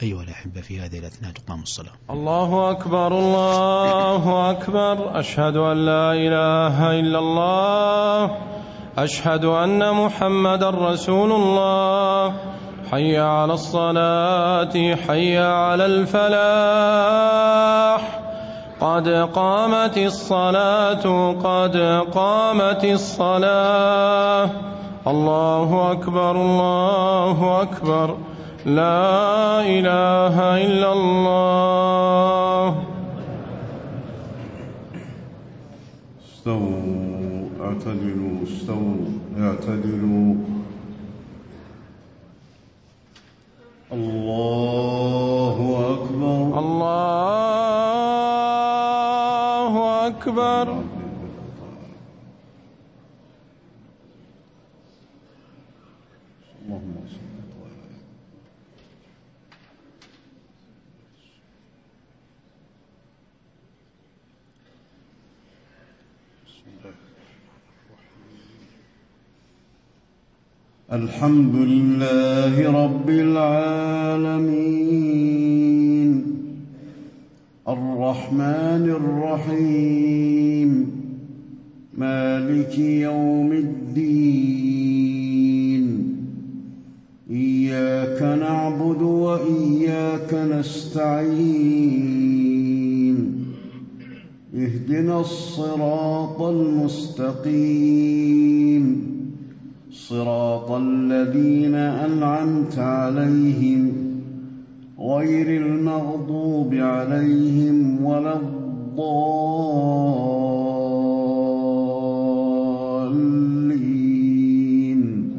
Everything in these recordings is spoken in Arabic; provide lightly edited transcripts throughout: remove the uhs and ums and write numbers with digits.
أيها الأحبة، في هذه الأثناء تقام الصلاة. الله أكبر الله أكبر، أشهد أن لا إله إلا الله، أشهد أن محمد رسول الله. حي على الصلاة، حي على الفلاح، قد قامت الصلاة، قد قامت الصلاة. الله أكبر الله أكبر، لا إله إلا الله. استووا اعتدلوا، استووا اعتدلوا. الله أكبر الله أكبر. اللهم صل على الحمد لله رب العالمين، الرحمن الرحيم، مالك يوم الدين. إياك نعبد وإياك نستعين، اهدنا الصراط المستقيم، صراط الذين أنعمت عليهم غير المغضوب عليهم ولا الضالين.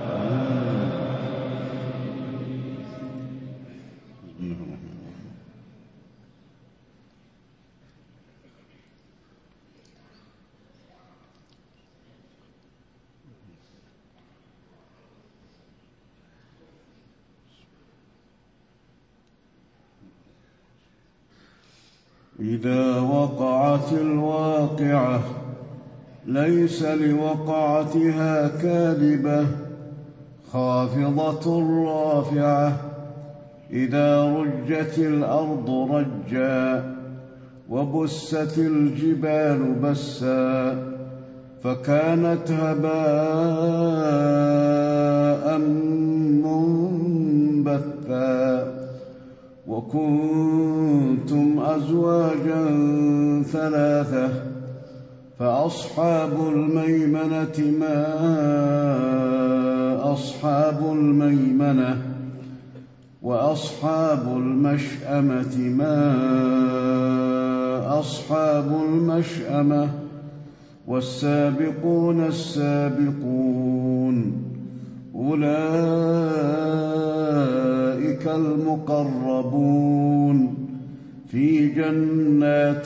إذا وقعت الواقعة ليس لوقعتها كاذبة خافضة رافعة. إذا رجت الأرض رجا وبست الجبال بسا فكانت هباء منبثا. وكنتم أزواجا ثلاثة فأصحاب الميمنة ما أصحاب الميمنة، وأصحاب المشأمة ما أصحاب المشأمة، والسابقون السابقون أولئك المقربون في جنات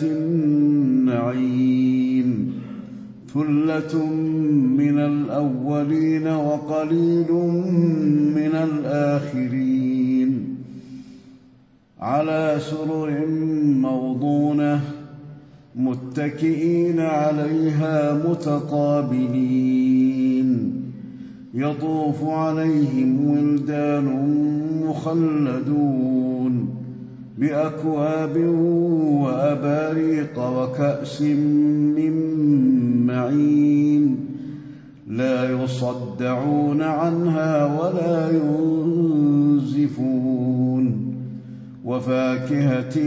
النعيم. ثلة من الأولين وقليل من الآخرين، على سرر موضونة متكئين عليها متقابلين. يطوف عليهم ولدان مخلدون بأكواب وأباريق وكأس من معين، لا يصدعون عنها ولا ينزفون. وفاكهة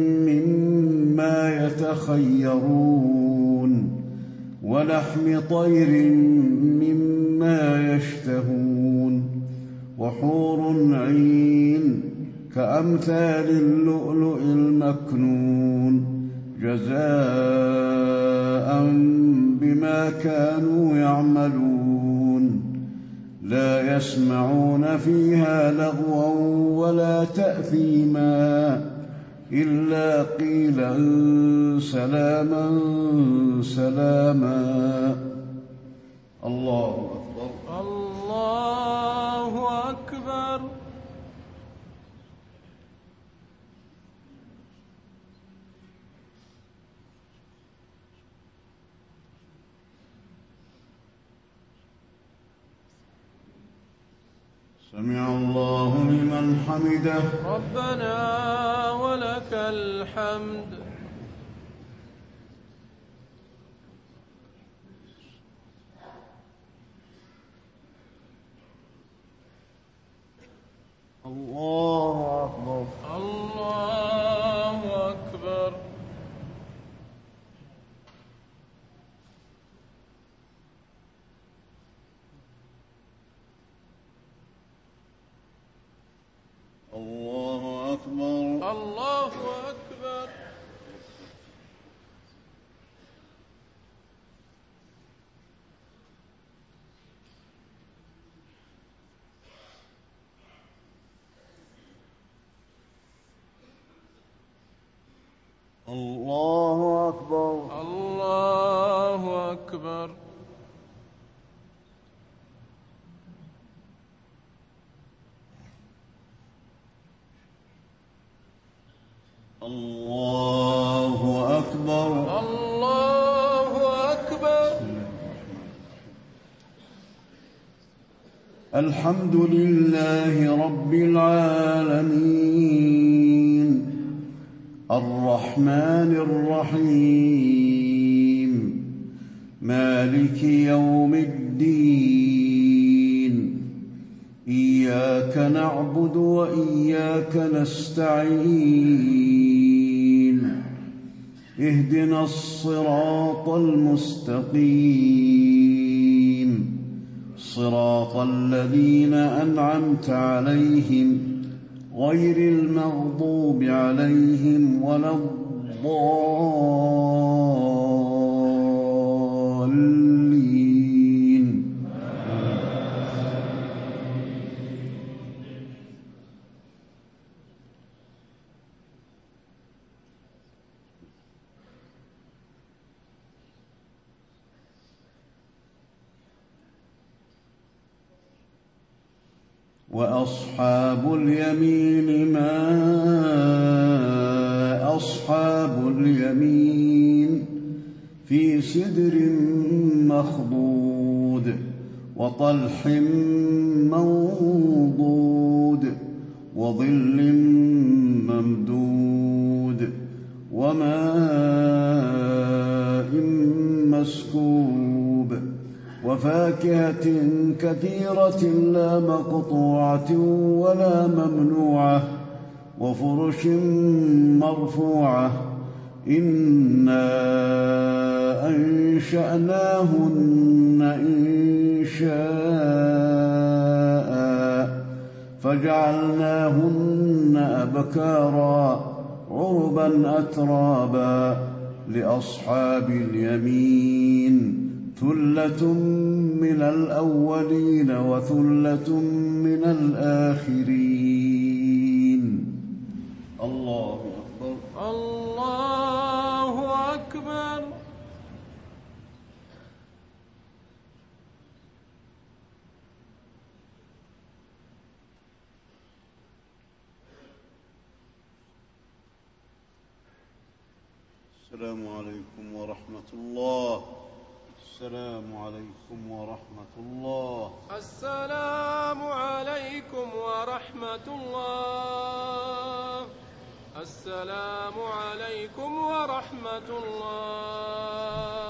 مما يتخيرون، ولحم طير مما يشتهون. وحور عين كأمثال اللؤلؤ المكنون جزاء بما كانوا يعملون. لا يسمعون فيها لغوا ولا تأثيما إلا قيلا سلاما سلاما. الله أكبر الله أكبر. سمع الله لمن حمده. ربنا ولك الحمد. الله أكبر. الله أكبر. الله أكبر. الله أكبر. الله أكبر. الله أكبر. الله أكبر. الله أكبر. الحمد لله رب العالمين الرحمن الرحيم مالك يوم الدين إياك نعبد وإياك نستعين اهدنا الصراط المستقيم صراط الذين أنعمت عليهم غير المغضوب عليهم ولا الضالين. وأصحاب اليمين ما أصحاب اليمين في سدر مخضود وطلح منضود وظل ممدود وماء مسكوب وفاكهة كثيرة لا مقطوعة ولا ممنوعة وفرش مرفوعة إنا أنشأناهن إنشاء فجعلناهن أبكارا عربا أترابا لأصحاب اليمين ثلة من الأولين وثلة من الآخرين. الله أكبر. الله أكبر. السلام عليكم ورحمة الله. السلام عليكم ورحمة الله. السلام عليكم ورحمة الله. السلام عليكم ورحمة الله.